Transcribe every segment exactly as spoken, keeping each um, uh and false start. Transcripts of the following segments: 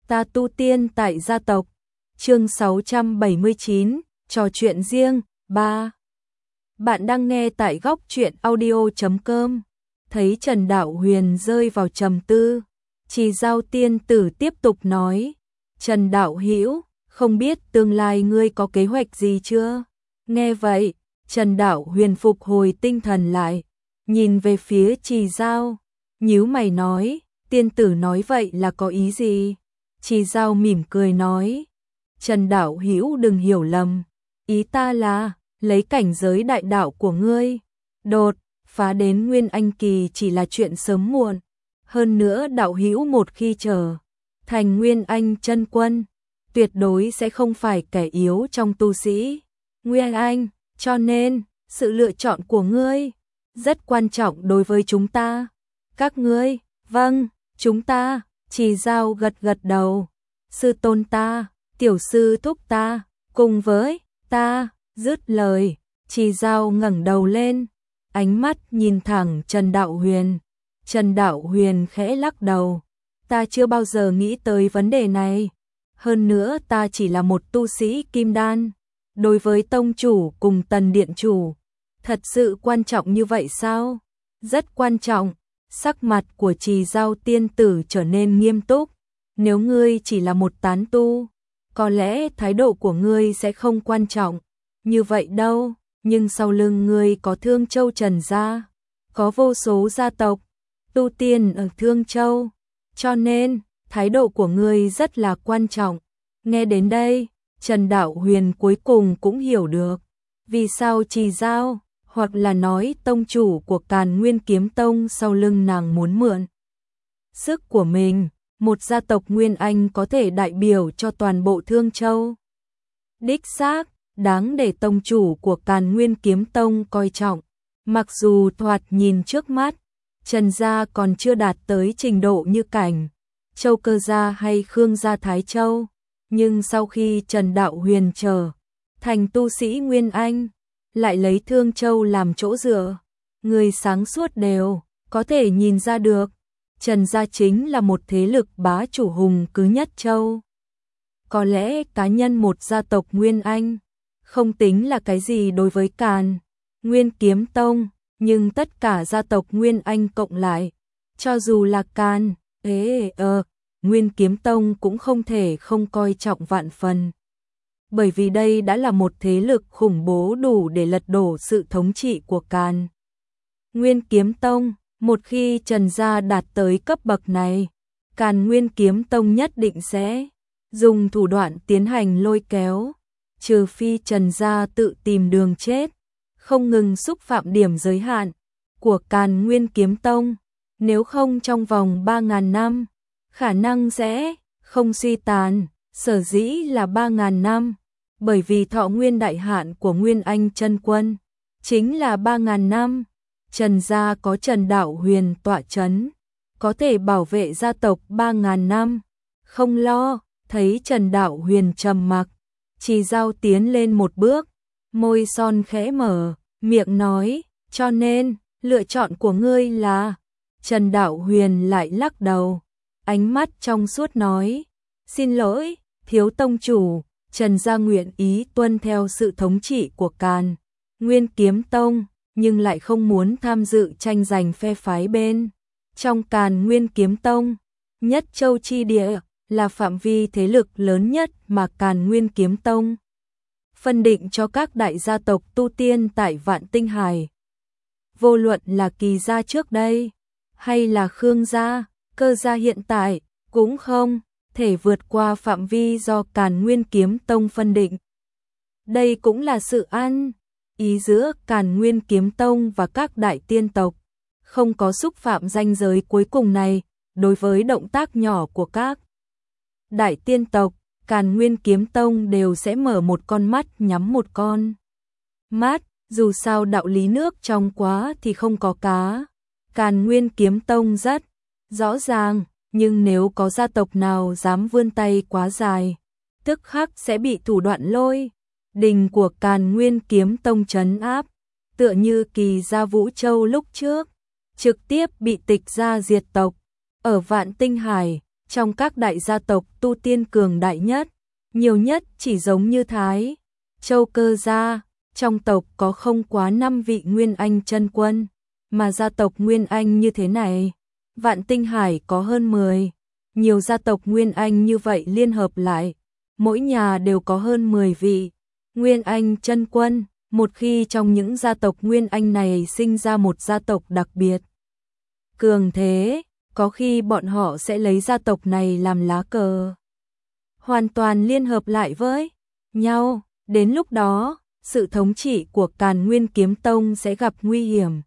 Ta tu tiên tại gia tộc. Chương sáu trăm bảy mươi chín, trò chuyện riêng, ba. Bạn đang nghe tại góc truyện audio chấm com. Thấy Trần Đạo Huyền rơi vào trầm tư, Trì Dao tiên tử tiếp tục nói: "Trần đạo hữu, không biết tương lai ngươi có kế hoạch gì chưa?" Nghe vậy, Trần Đạo Huyền phục hồi tinh thần lại, nhìn về phía Trì Dao, nhíu mày nói: "Tiên tử nói vậy là có ý gì?" Trì Dao mỉm cười nói: "Trần đạo hữu đừng hiểu lầm, ý ta là lấy cảnh giới đại đạo của ngươi, đột phá đến Nguyên Anh kỳ chỉ là chuyện sớm muộn, hơn nữa đạo hữu một khi trở thành Nguyên Anh chân quân, tuyệt đối sẽ không phải kẻ yếu trong tu sĩ Nguyên Anh, cho nên sự lựa chọn của ngươi rất quan trọng đối với chúng ta." "Các ngươi?" "Vâng, chúng ta." Trì Dao gật gật đầu. "Sư tôn ta, tiểu sư thúc ta, cùng với ta." Dứt lời, Trì Dao ngẩng đầu lên, ánh mắt nhìn thẳng Trần Đạo Huyền. Trần Đạo Huyền khẽ lắc đầu: "Ta chưa bao giờ nghĩ tới vấn đề này. Hơn nữa ta chỉ là một tu sĩ kim đan. Đối với tông chủ cùng Tần điện chủ, thật sự quan trọng như vậy sao?" "Rất quan trọng." Sắc mặt của Trì Dao tiên tử trở nên nghiêm túc. "Nếu ngươi chỉ là một tán tu, có lẽ thái độ của ngươi sẽ không quan trọng như vậy đâu, nhưng sau lưng ngươi có Thương Châu Trần gia, có vô số gia tộc tu tiên ở Thương Châu, cho nên thái độ của ngươi rất là quan trọng." Nghe đến đây, Trần Đạo Huyền cuối cùng cũng hiểu được vì sao Trì Dao, hoặc là nói tông chủ của Càn Nguyên Kiếm Tông sau lưng nàng muốn mượn sức của mình, một gia tộc Nguyên Anh có thể đại biểu cho toàn bộ Thương Châu. Đích xác, đáng để tông chủ của Càn Nguyên Kiếm Tông coi trọng. Mặc dù thoạt nhìn trước mắt, Trần gia còn chưa đạt tới trình độ như Cảnh Châu Cơ gia hay Khương gia Thái Châu, nhưng sau khi Trần Đạo Huyền trở thành tu sĩ Nguyên Anh, lại lấy Thương Châu làm chỗ dựa, người sáng suốt đều có thể nhìn ra được, Trần gia chính là một thế lực bá chủ hùng cứ nhất châu. Có lẽ cá nhân một gia tộc Nguyên Anh không tính là cái gì đối với Càn Nguyên Kiếm Tông, nhưng tất cả gia tộc Nguyên Anh cộng lại, cho dù là Càn ế ờ Nguyên Kiếm Tông cũng không thể không coi trọng vạn phần. Bởi vì đây đã là một thế lực khủng bố đủ để lật đổ sự thống trị của Càn Nguyên Kiếm Tông. Một khi Trần gia đạt tới cấp bậc này, Càn Nguyên Kiếm Tông nhất định sẽ dùng thủ đoạn tiến hành lôi kéo, trừ phi Trần gia tự tìm đường chết, không ngừng xúc phạm điểm giới hạn của Càn Nguyên Kiếm Tông, nếu không trong vòng ba ngàn năm, khả năng sẽ không suy tàn. Sở dĩ là ba ngàn năm, bởi vì thọ nguyên đại hạn của Nguyên Anh chân quân chính là ba ngàn năm. Trần gia có Trần Đạo Huyền tọa chấn, có thể bảo vệ gia tộc ba ngàn năm, không lo. Thấy Trần Đạo Huyền trầm mặc, Trì Dao tiến lên một bước, môi son khẽ mở, miệng nói: "Cho nên, lựa chọn của ngươi là?" Trần Đạo Huyền lại lắc đầu, ánh mắt trong suốt nói: "Xin lỗi, thiếu tông chủ, Trần gia nguyện ý tuân theo sự thống trị của Càn Nguyên Kiếm Tông, nhưng lại không muốn tham dự tranh giành phe phái bên trong Càn Nguyên Kiếm Tông. Nhất châu chi địa là phạm vi thế lực lớn nhất mà Càn Nguyên Kiếm Tông phân định cho các đại gia tộc tu tiên tại Vạn Tinh Hải. Vô luận là Kỳ gia trước đây, hay là Khương gia, Cơ gia hiện tại, cũng không thể vượt qua phạm vi do Càn Nguyên Kiếm Tông phân định. Đây cũng là sự ăn ý giữa Càn Nguyên Kiếm Tông và các đại tiên tộc, không có xúc phạm ranh giới cuối cùng này. Đối với động tác nhỏ của các đại tiên tộc, Càn Nguyên Kiếm Tông đều sẽ mở một con mắt nhắm một con mắt, dù sao đạo lý nước trong quá thì không có cá. Càn Nguyên Kiếm Tông rất rõ ràng, nhưng nếu có gia tộc nào dám vươn tay quá dài, tức khắc sẽ bị thủ đoạn lôi đình của Càn Nguyên Kiếm Tông trấn áp, tựa như Kỳ gia Vũ Châu lúc trước, trực tiếp bị tịch gia diệt tộc. Ở Vạn Tinh Hải, trong các đại gia tộc tu tiên cường đại nhất, nhiều nhất chỉ giống như Thái Châu Cơ gia, trong tộc có không quá năm vị Nguyên Anh chân quân, mà gia tộc Nguyên Anh như thế này, Vạn Tinh Hải có hơn mười, nhiều gia tộc Nguyên Anh như vậy liên hợp lại, mỗi nhà đều có hơn mười vị Nguyên Anh chân quân, một khi trong những gia tộc Nguyên Anh này sinh ra một gia tộc đặc biệt cường thế, có khi bọn họ sẽ lấy gia tộc này làm lá cờ, hoàn toàn liên hợp lại với nhau, đến lúc đó, sự thống trị của Càn Nguyên Kiếm Tông sẽ gặp nguy hiểm.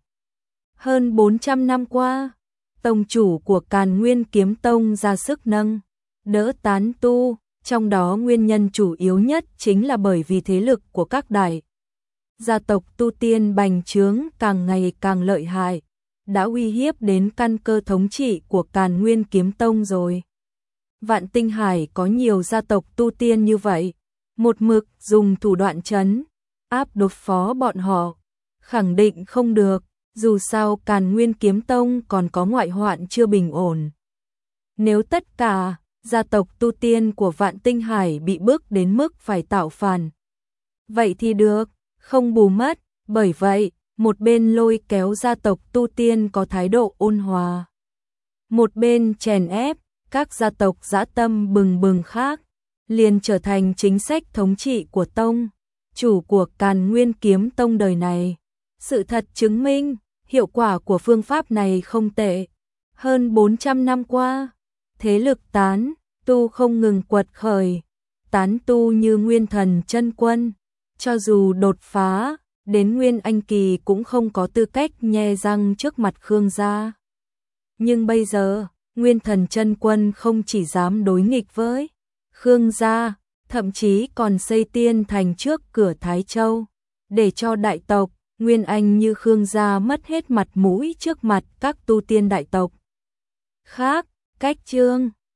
Hơn bốn trăm năm qua, tông chủ của Càn Nguyên Kiếm Tông ra sức nâng đỡ tán tu, trong đó nguyên nhân chủ yếu nhất chính là bởi vì thế lực của các đại gia tộc tu tiên bành trướng càng ngày càng lợi hại, đã uy hiếp đến căn cơ thống trị của Càn Nguyên Kiếm Tông rồi. Vạn Tinh Hải có nhiều gia tộc tu tiên như vậy, một mực dùng thủ đoạn trấn áp đối phó bọn họ, khẳng định không được, dù sao Càn Nguyên Kiếm Tông còn có ngoại hoạn chưa bình ổn. Nếu tất cả gia tộc tu tiên của Vạn Tinh Hải bị bước đến mức phải tạo phản, vậy thì được, không bù mất, bởi vậy, một bên lôi kéo gia tộc tu tiên có thái độ ôn hòa, một bên chèn ép các gia tộc dã tâm bừng bừng khác, liền trở thành chính sách thống trị của tông chủ của Càn Nguyên Kiếm Tông đời này. Sự thật chứng minh, hiệu quả của phương pháp này không tệ. Hơn bốn trăm năm qua, thế lực tán tu không ngừng quật khởi, tán tu như Nguyên Thần chân quân, cho dù đột phá đến Nguyên Anh kỳ cũng không có tư cách nhe răng trước mặt Khương gia. Nhưng bây giờ, Nguyên Thần chân quân không chỉ dám đối nghịch với Khương gia, thậm chí còn xây tiên thành trước cửa Thái Châu, để cho đại tộc Nguyên Anh như Khương gia mất hết mặt mũi trước mặt các tu tiên đại tộc khác. Cách chương